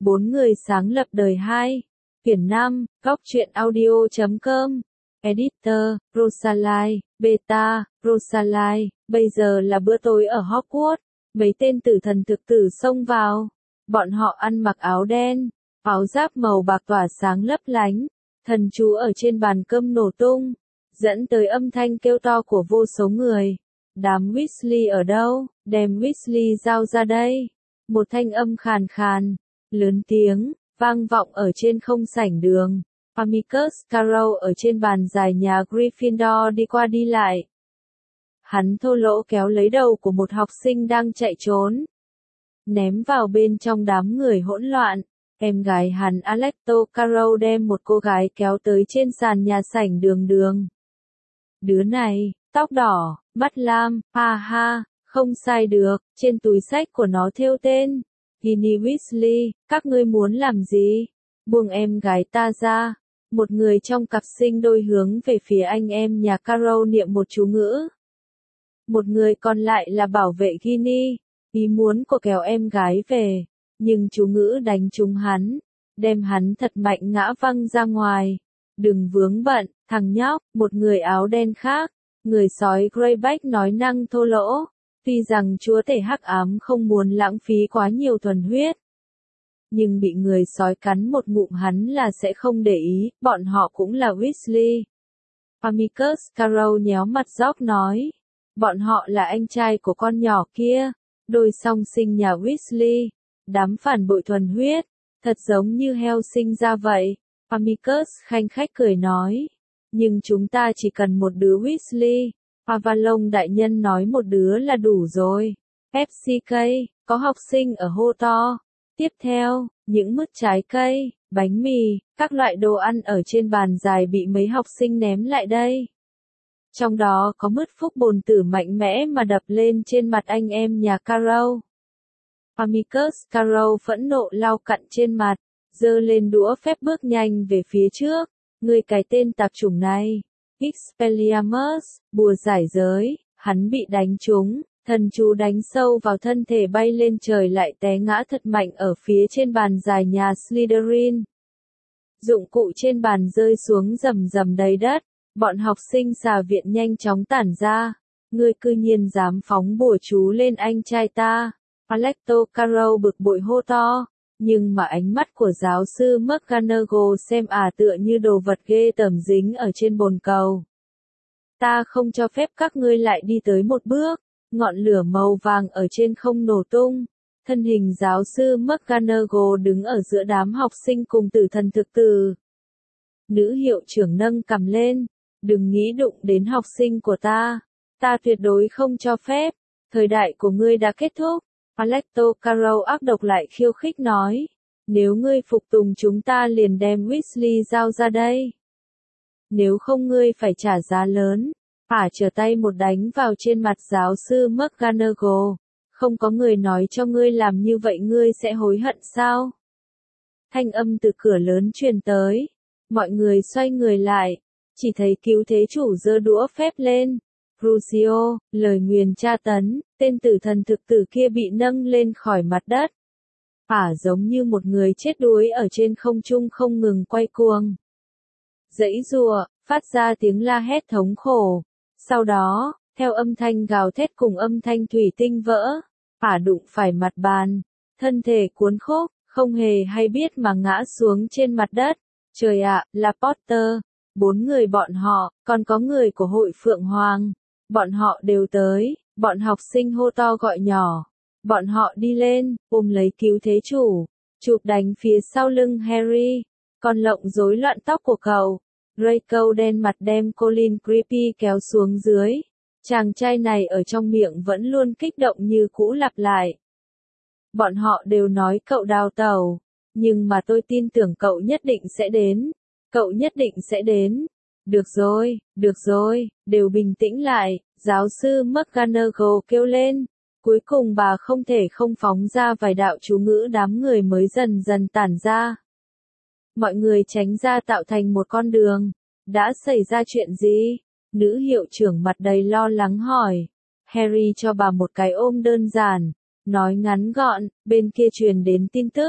4 người sáng lập đời 2. Quyển 5, Góc truyện audio.com. Editor, Rosalie, Beta, Rosalie, bây giờ là bữa tối ở Hogwarts. Mấy tên tử thần thực tử xông vào. Bọn họ ăn mặc áo đen, áo giáp màu bạc tỏa sáng lấp lánh. Thần chú ở trên bàn cơm nổ tung, dẫn tới âm thanh kêu to của vô số người. Đám Weasley ở đâu? Đem Weasley giao ra đây. Một thanh âm khàn khàn, lớn tiếng, vang vọng ở trên không sảnh đường. Amicus Carroll ở trên bàn dài nhà Gryffindor đi qua đi lại. Hắn thô lỗ kéo lấy đầu của một học sinh đang chạy trốn, ném vào bên trong đám người hỗn loạn. Em gái hắn Alecto Carroll đem một cô gái kéo tới trên sàn nhà sảnh đường. Đứa này, tóc đỏ, mắt lam, ha ha, không sai được, trên túi xách của nó thêu tên. Ginny Weasley, các ngươi muốn làm gì? Buông em gái ta ra. Một người trong cặp sinh đôi hướng về phía anh em nhà Carroll niệm một chú ngữ. Một người còn lại là bảo vệ Ginny, ý muốn của kéo em gái về. Nhưng chú ngữ đánh trúng hắn, đem hắn thật mạnh ngã văng ra ngoài. Đừng vướng bận, thằng nhóc, một người áo đen khác, người sói Greyback nói năng thô lỗ. Tuy rằng chúa tể hắc ám không muốn lãng phí quá nhiều thuần huyết, nhưng bị người sói cắn một ngụm hắn là sẽ không để ý, bọn họ cũng là Weasley. Amicus Carroll nhéo mặt dóc nói, bọn họ là anh trai của con nhỏ kia, đôi song sinh nhà Weasley. Đám phản bội thuần huyết, thật giống như heo sinh ra vậy. Amicus khanh khách cười nói, nhưng chúng ta chỉ cần một đứa Weasley. Avalon đại nhân nói một đứa là đủ rồi. FCK, có học sinh ở hô to. Tiếp theo, những mứt trái cây, bánh mì, các loại đồ ăn ở trên bàn dài bị mấy học sinh ném lại đây. Trong đó có mứt phúc bồn tử mạnh mẽ mà đập lên trên mặt anh em nhà Carroll. Amicus Carroll phẫn nộ lau cặn trên mặt, giơ lên đũa phép bước nhanh về phía trước. Người cái tên tạp chủng này. Expelliarmus, bùa giải giới, hắn bị đánh trúng, thần chú đánh sâu vào thân thể bay lên trời lại té ngã thật mạnh ở phía trên bàn dài nhà Slytherin. Dụng cụ trên bàn rơi xuống rầm đầy đất, bọn học sinh xà viện nhanh chóng tản ra. Ngươi cư nhiên dám phóng bùa chú lên anh trai ta. Alecto Carroll bực bội hô to, nhưng mà ánh mắt của giáo sư McGonagall xem tựa như đồ vật ghê tởm dính ở trên bồn cầu. Ta không cho phép các ngươi lại đi tới một bước. Ngọn lửa màu vàng ở trên không nổ tung. Thân hình giáo sư McGonagall đứng ở giữa đám học sinh cùng tử thần thực tử. Nữ hiệu trưởng nâng cằm lên, đừng nghĩ đụng đến học sinh của ta. Ta tuyệt đối không cho phép. Thời đại của ngươi đã kết thúc. Alecto Carroll ác độc lại khiêu khích nói, nếu ngươi phục tùng chúng ta liền đem Weasley giao ra đây. Nếu không ngươi phải trả giá lớn. Trở tay một đánh vào trên mặt giáo sư McGonagall. Không có người nói cho ngươi làm như vậy ngươi sẽ hối hận sao? Thanh âm từ cửa lớn truyền tới. Mọi người xoay người lại, chỉ thấy cứu thế chủ giơ đũa phép lên. Crucio, lời nguyền tra tấn, tên tử thần thực tử kia bị nâng lên khỏi mặt đất. Giống như một người chết đuối ở trên không trung không ngừng quay cuồng. Giãy giụa, phát ra tiếng la hét thống khổ. Sau đó, theo âm thanh gào thét cùng âm thanh thủy tinh vỡ, đụng phải mặt bàn, thân thể cuốn khúc, không hề hay biết mà ngã xuống trên mặt đất. Trời ạ, là Potter, 4 người bọn họ, còn có người của hội Phượng Hoàng. Bọn họ đều tới, bọn học sinh hô to gọi nhỏ. Bọn họ đi lên, ôm lấy cứu thế chủ, chụp đánh phía sau lưng Harry, còn lộng rối loạn tóc của cậu. Draco đen mặt đem Colin Creepy kéo xuống dưới. Chàng trai này ở trong miệng vẫn luôn kích động như cũ lặp lại. Bọn họ đều nói cậu đào tẩu, nhưng mà tôi tin tưởng cậu nhất định sẽ đến. Cậu nhất định sẽ đến. Được rồi, đều bình tĩnh lại, giáo sư McGonagall kêu lên. Cuối cùng bà không thể không phóng ra vài đạo chú ngữ đám người mới dần dần tản ra. Mọi người tránh ra tạo thành một con đường. Đã xảy ra chuyện gì? Nữ hiệu trưởng mặt đầy lo lắng hỏi. Harry cho bà một cái ôm đơn giản. Nói ngắn gọn, bên kia truyền đến tin tức.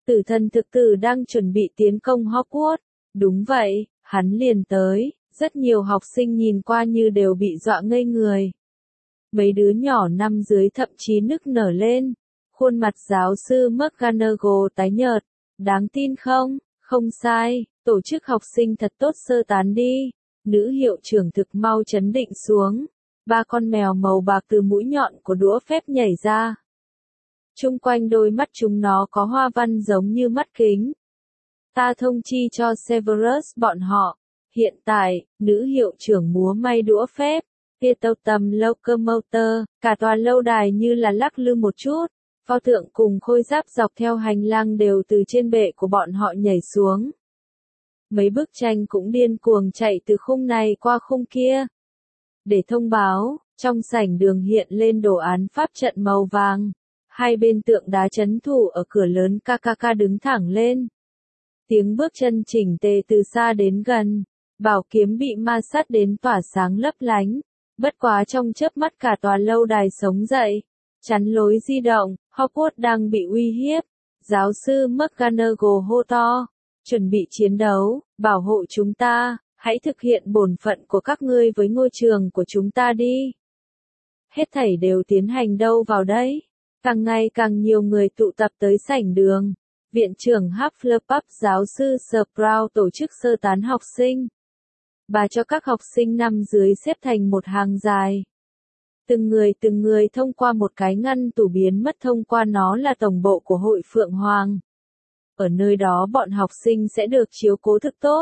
Tử thần thực tử đang chuẩn bị tiến công Hogwarts. Đúng vậy, hắn liền tới. Rất nhiều học sinh nhìn qua như đều bị dọa ngây người. Mấy đứa nhỏ năm dưới thậm chí nức nở lên. Khuôn mặt giáo sư McGonagall tái nhợt. Đáng tin không? Không sai, tổ chức học sinh thật tốt sơ tán đi. Nữ hiệu trưởng thực mau chấn định xuống. 3 con mèo màu bạc từ mũi nhọn của đũa phép nhảy ra. Chung quanh đôi mắt chúng nó có hoa văn giống như mắt kính. Ta thông chi cho Severus bọn họ. Hiện tại, nữ hiệu trưởng múa may đũa phép. Tầm locomotor, cả tòa lâu đài như là lắc lư một chút. Pho tượng cùng khôi giáp dọc theo hành lang đều từ trên bệ của bọn họ nhảy xuống. Mấy bức tranh cũng điên cuồng chạy từ khung này qua khung kia. Để thông báo, trong sảnh đường hiện lên đồ án pháp trận màu vàng. Hai bên tượng đá trấn thủ ở cửa lớn KKK đứng thẳng lên. Tiếng bước chân chỉnh tề từ xa đến gần. Bảo kiếm bị ma sát đến tỏa sáng lấp lánh. Bất quá trong chớp mắt cả tòa lâu đài sống dậy. Chắn lối di động, Hogwarts đang bị uy hiếp. Giáo sư McGonagall hô to. Chuẩn bị chiến đấu, bảo hộ chúng ta, hãy thực hiện bổn phận của các ngươi với ngôi trường của chúng ta đi. Hết thảy đều tiến hành đâu vào đấy. Càng ngày càng nhiều người tụ tập tới sảnh đường. Viện trưởng Hufflepuff giáo sư Sprout tổ chức sơ tán học sinh. Bà cho các học sinh năm dưới xếp thành một hàng dài. Từng người thông qua một cái ngăn tủ biến mất, thông qua nó là tổng bộ của Hội Phượng Hoàng. Ở nơi đó bọn học sinh sẽ được chiếu cố thực tốt.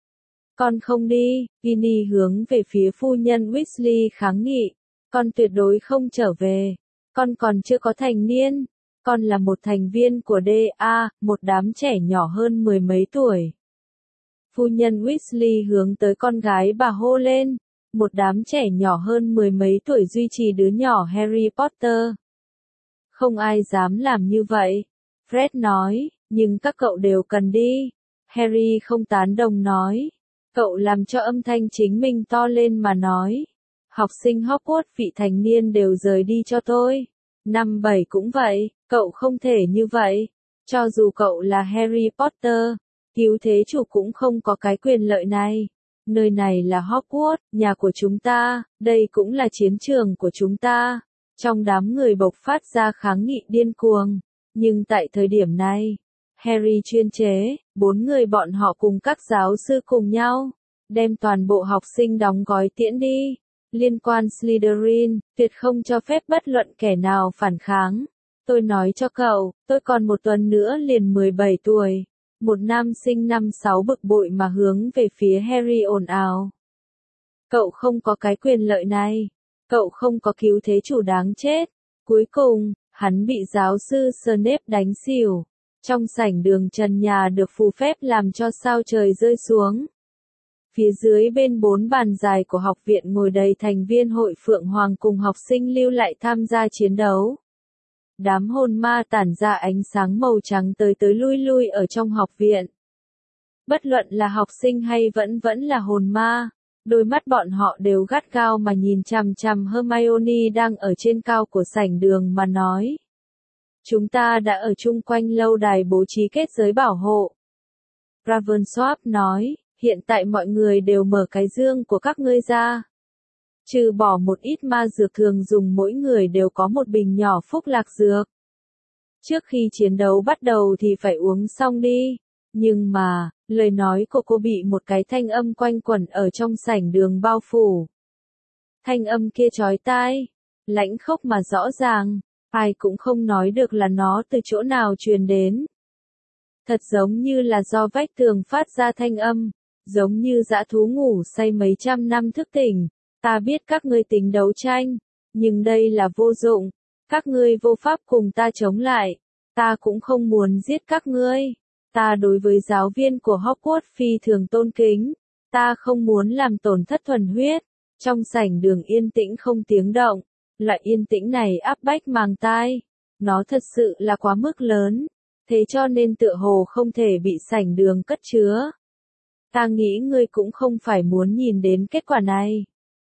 Con không đi, Ginny hướng về phía phu nhân Weasley kháng nghị. Con tuyệt đối không trở về. Con còn chưa có thành niên. Con là một thành viên của DA, một đám trẻ nhỏ hơn 10 mấy tuổi. Phu nhân Weasley hướng tới con gái bà hô lên. Một đám trẻ nhỏ hơn 10 mấy tuổi duy trì đứa nhỏ Harry Potter. Không ai dám làm như vậy. Fred nói, nhưng các cậu đều cần đi. Harry không tán đồng nói. Cậu làm cho âm thanh chính mình to lên mà nói. Học sinh Hogwarts vị thành niên đều rời đi cho tôi. Năm 7 cũng vậy, cậu không thể như vậy. Cho dù cậu là Harry Potter, cứu thế chủ cũng không có cái quyền lợi này. Nơi này là Hogwarts, nhà của chúng ta, đây cũng là chiến trường của chúng ta. Trong đám người bộc phát ra kháng nghị điên cuồng. Nhưng tại thời điểm này, Harry chuyên chế, 4 người bọn họ cùng các giáo sư cùng nhau, đem toàn bộ học sinh đóng gói tiễn đi. Liên quan Slytherin, tuyệt không cho phép bất luận kẻ nào phản kháng. Tôi nói cho cậu, tôi còn một tuần nữa liền 17 tuổi. Một nam sinh năm 6 bực bội mà hướng về phía Harry ồn ào. Cậu không có cái quyền lợi này. Cậu không có cứu thế chủ đáng chết. Cuối cùng, hắn bị giáo sư Snape đánh xỉu. Trong sảnh đường trần nhà được phù phép làm cho sao trời rơi xuống. Phía dưới bên 4 bàn dài của học viện ngồi đầy thành viên Hội Phượng Hoàng cùng học sinh lưu lại tham gia chiến đấu. Đám hồn ma tản ra ánh sáng màu trắng tới tới lui lui ở trong học viện. Bất luận là học sinh hay vẫn là hồn ma, đôi mắt bọn họ đều gắt gao mà nhìn chằm chằm Hermione đang ở trên cao của sảnh đường mà nói. Chúng ta đã ở chung quanh lâu đài bố trí kết giới bảo hộ. Ravensworth nói, hiện tại mọi người đều mở cái dương của các ngươi ra. Trừ bỏ một ít ma dược thường dùng, mỗi người đều có một bình nhỏ phúc lạc dược. Trước khi chiến đấu bắt đầu thì phải uống xong đi. Nhưng mà, lời nói của cô bị một cái thanh âm quanh quẩn ở trong sảnh đường bao phủ. Thanh âm kia chói tai, lãnh khốc mà rõ ràng, ai cũng không nói được là nó từ chỗ nào truyền đến. Thật giống như là do vách tường phát ra thanh âm, giống như dã thú ngủ say mấy trăm năm thức tỉnh. Ta biết các ngươi tính đấu tranh, nhưng đây là vô dụng. Các ngươi vô pháp cùng ta chống lại. Ta cũng không muốn giết các ngươi. Ta đối với giáo viên của Hogwarts phi thường tôn kính. Ta không muốn làm tổn thất thuần huyết. Trong sảnh đường yên tĩnh không tiếng động. Loại yên tĩnh này áp bách màng tai. Nó thật sự là quá mức lớn. Thế cho nên tựa hồ không thể bị sảnh đường cất chứa. Ta nghĩ ngươi cũng không phải muốn nhìn đến kết quả này.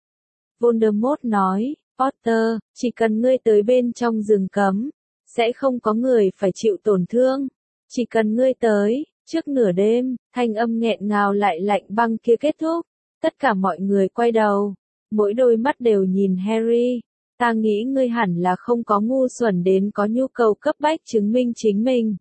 Voldemort nói, Potter, chỉ cần ngươi tới bên trong rừng cấm, sẽ không có người phải chịu tổn thương. Chỉ cần ngươi tới, trước nửa đêm, thanh âm nghẹn ngào lại lạnh băng kia kết thúc. Tất cả mọi người quay đầu, mỗi đôi mắt đều nhìn Harry. Ta nghĩ ngươi hẳn là không có ngu xuẩn đến có nhu cầu cấp bách chứng minh chính mình.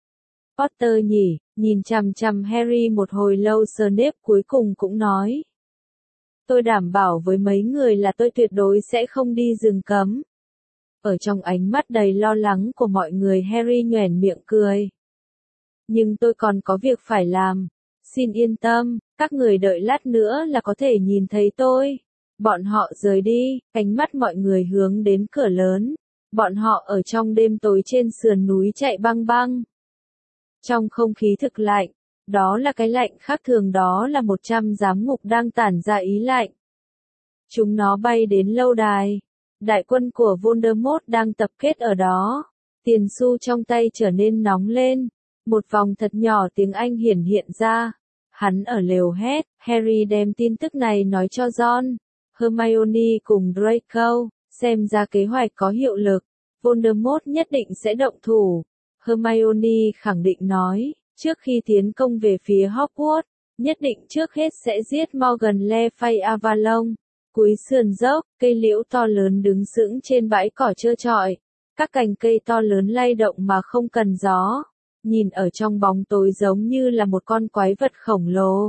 Potter nhỉ, nhìn chằm chằm Harry một hồi lâu Snape cuối cùng cũng nói. Tôi đảm bảo với mấy người là tôi tuyệt đối sẽ không đi rừng cấm. Ở trong ánh mắt đầy lo lắng của mọi người Harry nhoẻn miệng cười. Nhưng tôi còn có việc phải làm. Xin yên tâm, các người đợi lát nữa là có thể nhìn thấy tôi. Bọn họ rời đi, ánh mắt mọi người hướng đến cửa lớn. Bọn họ ở trong đêm tối trên sườn núi chạy băng băng. Trong không khí thực lạnh, đó là cái lạnh khác thường, đó là 100 giám ngục đang tản ra ý lạnh. Chúng nó bay đến lâu đài. Đại quân của Voldemort đang tập kết ở đó. Tiền xu trong tay trở nên nóng lên. Một vòng thật nhỏ tiếng Anh hiển hiện ra. Hắn ở lều hét. Harry đem tin tức này nói cho Ron, Hermione cùng Draco. Xem ra kế hoạch có hiệu lực. Voldemort nhất định sẽ động thủ. Hermione khẳng định nói, trước khi tiến công về phía Hogwarts, nhất định trước hết sẽ giết Morgan Le Fay Avalon. Cuối sườn dốc, cây liễu to lớn đứng sững trên bãi cỏ trơ trọi. Các cành cây to lớn lay động mà không cần gió. Nhìn ở trong bóng tối giống như là một con quái vật khổng lồ.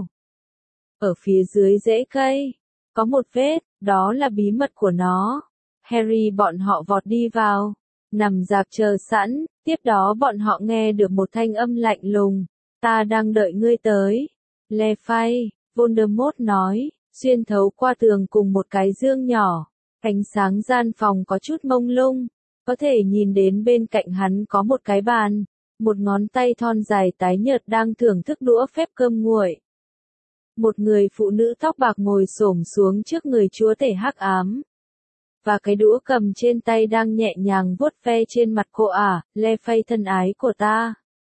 Ở phía dưới rễ cây, có một vết, đó là bí mật của nó. Harry bọn họ vọt đi vào, nằm dạp chờ sẵn, tiếp đó bọn họ nghe được một thanh âm lạnh lùng. Ta đang đợi ngươi tới. Le Fay, Voldemort nói, xuyên thấu qua tường cùng một cái dương nhỏ. Ánh sáng gian phòng có chút mông lung, có thể nhìn đến bên cạnh hắn có một cái bàn. Một ngón tay thon dài tái nhợt đang thưởng thức đũa phép cơm nguội. Một người phụ nữ tóc bạc ngồi xổm xuống trước người chúa tể hắc ám. Và cái đũa cầm trên tay đang nhẹ nhàng vuốt ve trên mặt cô ả, Le Fay thân ái của ta.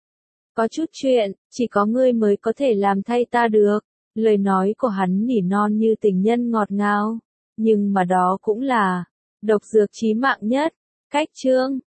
Có chút chuyện, chỉ có ngươi mới có thể làm thay ta được. Lời nói của hắn nỉ non như tình nhân ngọt ngào. Nhưng mà đó cũng là độc dược chí mạng nhất. Cách chương